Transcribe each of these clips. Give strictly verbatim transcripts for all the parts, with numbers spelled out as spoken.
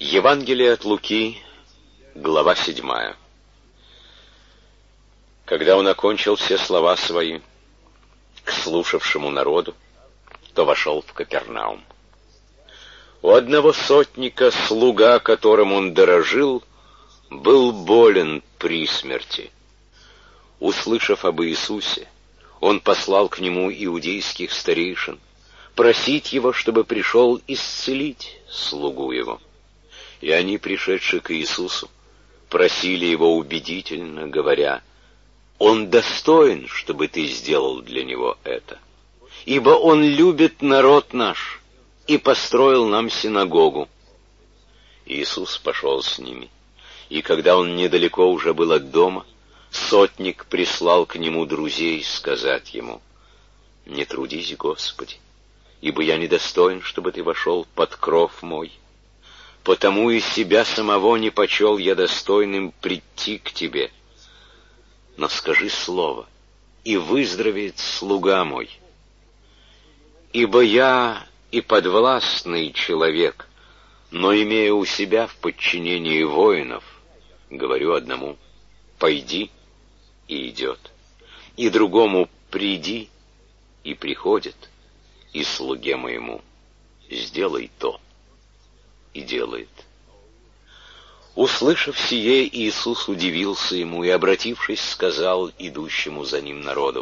Евангелие от Луки, глава седьмая. Когда он окончил все слова свои к слушавшему народу, то вошел в Капернаум. У одного сотника, слуга, которым он дорожил, был болен при смерти. Услышав об Иисусе, он послал к нему иудейских старейшин, просить его, чтобы пришел исцелить слугу его. И они, пришедшие к Иисусу, просили его убедительно, говоря: «Он достоин, чтобы ты сделал для него это, ибо он любит народ наш и построил нам синагогу». Иисус пошел с ними, и когда он недалеко уже был от дома, сотник прислал к нему друзей сказать ему: «Не трудись, Господи, ибо я недостоин, чтобы ты вошел под кров мой. Потому и себя самого не почел я достойным прийти к тебе. Но скажи слово, и выздоровеет слуга мой. Ибо я и подвластный человек, но имея у себя в подчинении воинов, говорю одному: пойди, и идет, и другому: приди, и приходит, и слуге моему: сделай то, и делает». Услышав сие, Иисус удивился ему и, обратившись, сказал идущему за ним народу: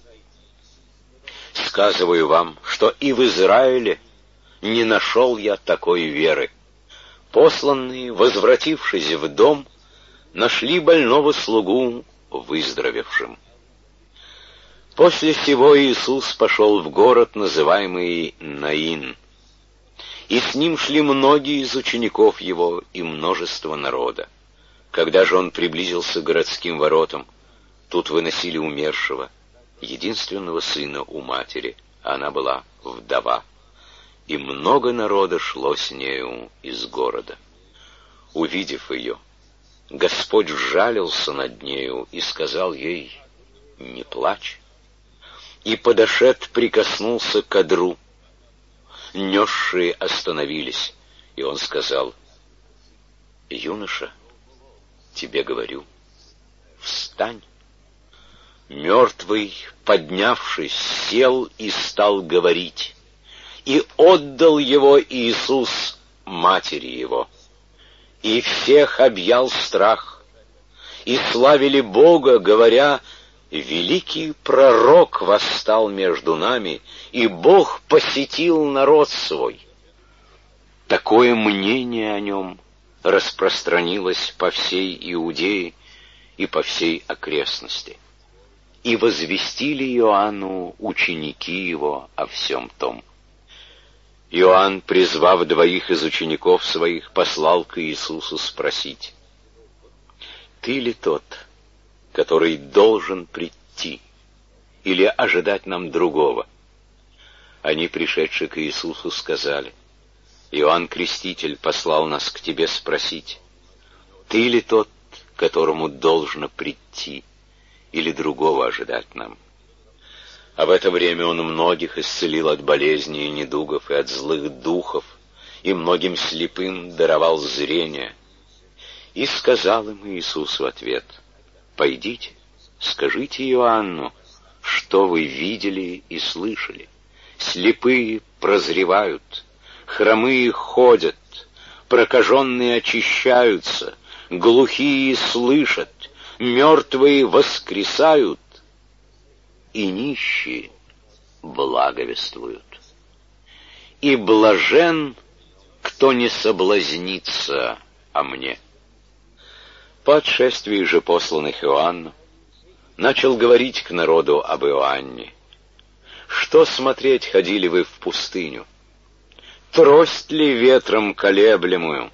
«Сказываю вам, что и в Израиле не нашел я такой веры». Посланные, возвратившись в дом, нашли больного слугу выздоровевшим. После сего Иисус пошел в город, называемый Наин, и с ним шли многие из учеников его и множество народа. Когда же он приблизился к городским воротам, тут выносили умершего, единственного сына у матери, а она была вдова, и много народа шло с нею из города. Увидев ее, Господь сжалился над нею и сказал ей: «Не плачь». И, подошед, прикоснулся к одру. Несшие остановились, и он сказал: «Юноша, тебе говорю, встань». Мертвый, поднявшись, сел и стал говорить, и отдал его Иисус матери его. И всех объял страх, и славили Бога, говоря: «Великий пророк восстал между нами, и Бог посетил народ свой». Такое мнение о нем распространилось по всей Иудее и по всей окрестности. И возвестили Иоанну ученики его о всем том. Иоанн, призвав двоих из учеников своих, послал к Иисусу спросить: «Ты ли тот, который должен прийти, или ожидать нам другого?» Они, пришедшие к Иисусу, сказали: «Иоанн Креститель послал нас к тебе спросить: ты ли тот, которому должно прийти, или другого ожидать нам?» А в это время он многих исцелил от болезней и недугов и от злых духов, и многим слепым даровал зрение. И сказал им Иисус в ответ: «Пойдите, скажите Иоанну, что вы видели и слышали. Слепые прозревают, хромые ходят, прокаженные очищаются, глухие слышат, мертвые воскресают, и нищие благовествуют. И блажен, кто не соблазнится о мне». По отшествии же посланных Иоанну начал говорить к народу об Иоанне: «Что смотреть ходили вы в пустыню? Трость ли ветром колеблемую?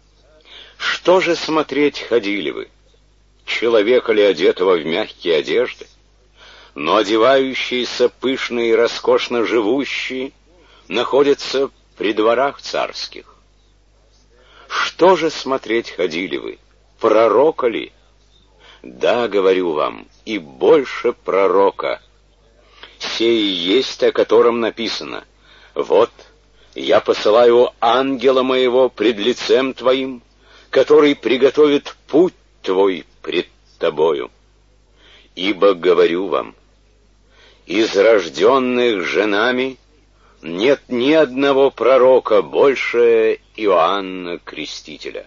Что же смотреть ходили вы? Человека ли, одетого в мягкие одежды? Но одевающиеся пышно и роскошно живущие находятся при дворах царских. Что же смотреть ходили вы? Пророка ли? Да, говорю вам, и больше пророка. Сей есть, о котором написано: вот Я посылаю ангела моего пред лицем твоим, который приготовит путь твой пред тобою. Ибо говорю вам, из рожденных женами нет ни одного пророка больше Иоанна Крестителя,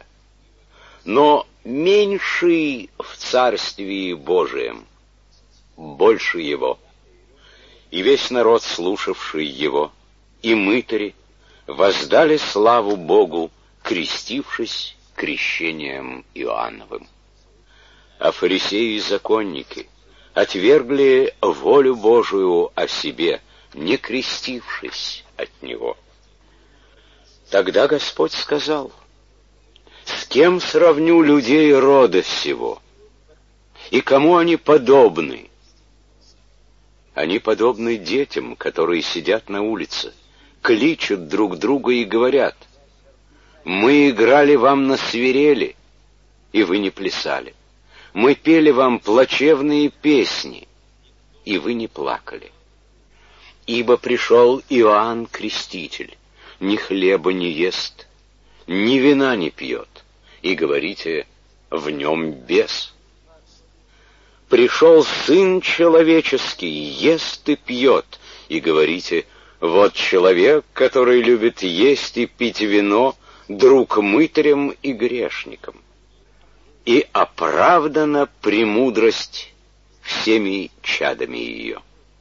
но меньший в Царствии Божием больше его. И весь народ, слушавший его, и мытари, воздали славу Богу, крестившись крещением Иоанновым. А фарисеи и законники отвергли волю Божию о себе, не крестившись от него. Тогда Господь сказал: «С кем сравню людей рода сего? И кому они подобны?» Они подобны детям, которые сидят на улице, кличут друг друга и говорят: «Мы играли вам на свирели, и вы не плясали. Мы пели вам плачевные песни, и вы не плакали. Ибо пришел Иоанн Креститель, ни хлеба не ест, ни вина не пьет, и говорите: в нем бес. Пришел Сын Человеческий, ест и пьет, и говорите: вот человек, который любит есть и пить вино, друг мытарям и грешникам. И оправдана премудрость всеми чадами ее».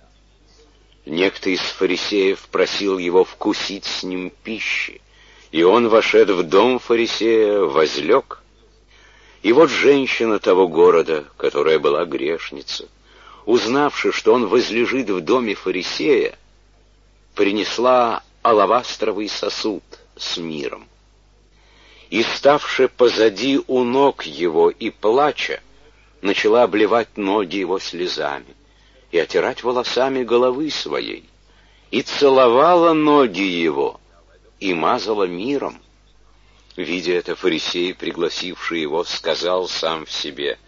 Некто из фарисеев просил его вкусить с ним пищи, и он, вошед в дом фарисея, возлег. И вот женщина того города, которая была грешница, узнавши, что он возлежит в доме фарисея, принесла алавастровый сосуд с миром. И, ставши позади у ног его и плача, начала обливать ноги его слезами и отирать волосами головы своей, и целовала ноги его, и мазала миром. Видя это, фарисей, пригласивший его, сказал сам в себе: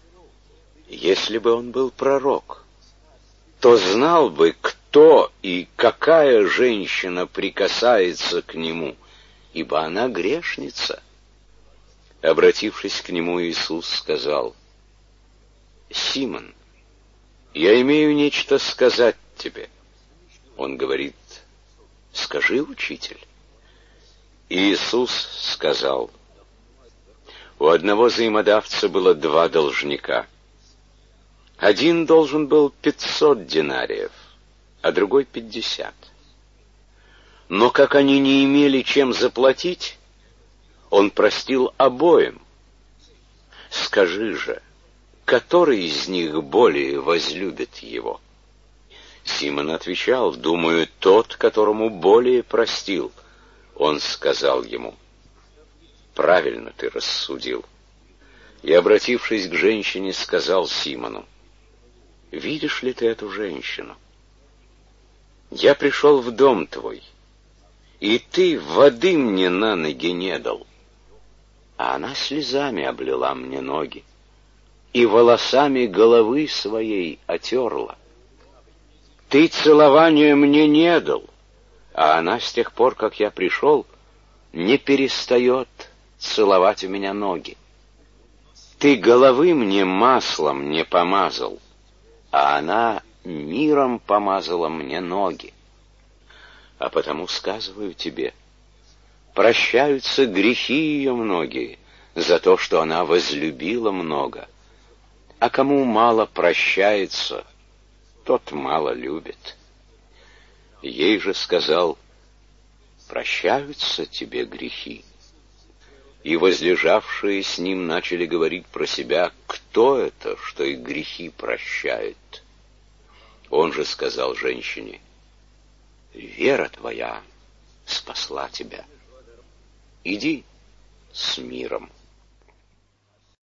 «Если бы он был пророк, то знал бы, кто и какая женщина прикасается к нему, ибо она грешница». Обратившись к нему, Иисус сказал: «Симон, я имею нечто сказать тебе». Он говорит: «Скажи, учитель». Иисус сказал: у одного взаимодавца было два должника. Один должен был пятьсот динариев, а другой пятьдесят. Но как они не имели чем заплатить, он простил обоим. Скажи же, который из них более возлюбит его? Симон отвечал: думаю, тот, которому более простил. Он сказал ему: правильно ты рассудил. И, обратившись к женщине, сказал Симону: видишь ли ты эту женщину? Я пришел в дом твой, и ты воды мне на ноги не дал, а она слезами облила мне ноги и волосами головы своей отерла. Ты целования мне не дал, а она с тех пор, как я пришел, не перестает целовать у меня ноги. Ты головы мне маслом не помазал, а она миром помазала мне ноги. А потому сказываю тебе, прощаются грехи ее многие за то, что она возлюбила много, а кому мало прощается, тот мало любит. Ей же сказал: прощаются тебе грехи. И возлежавшие с ним начали говорить про себя: кто это, что и грехи прощает? Он же сказал женщине: вера твоя спасла тебя. Иди с миром.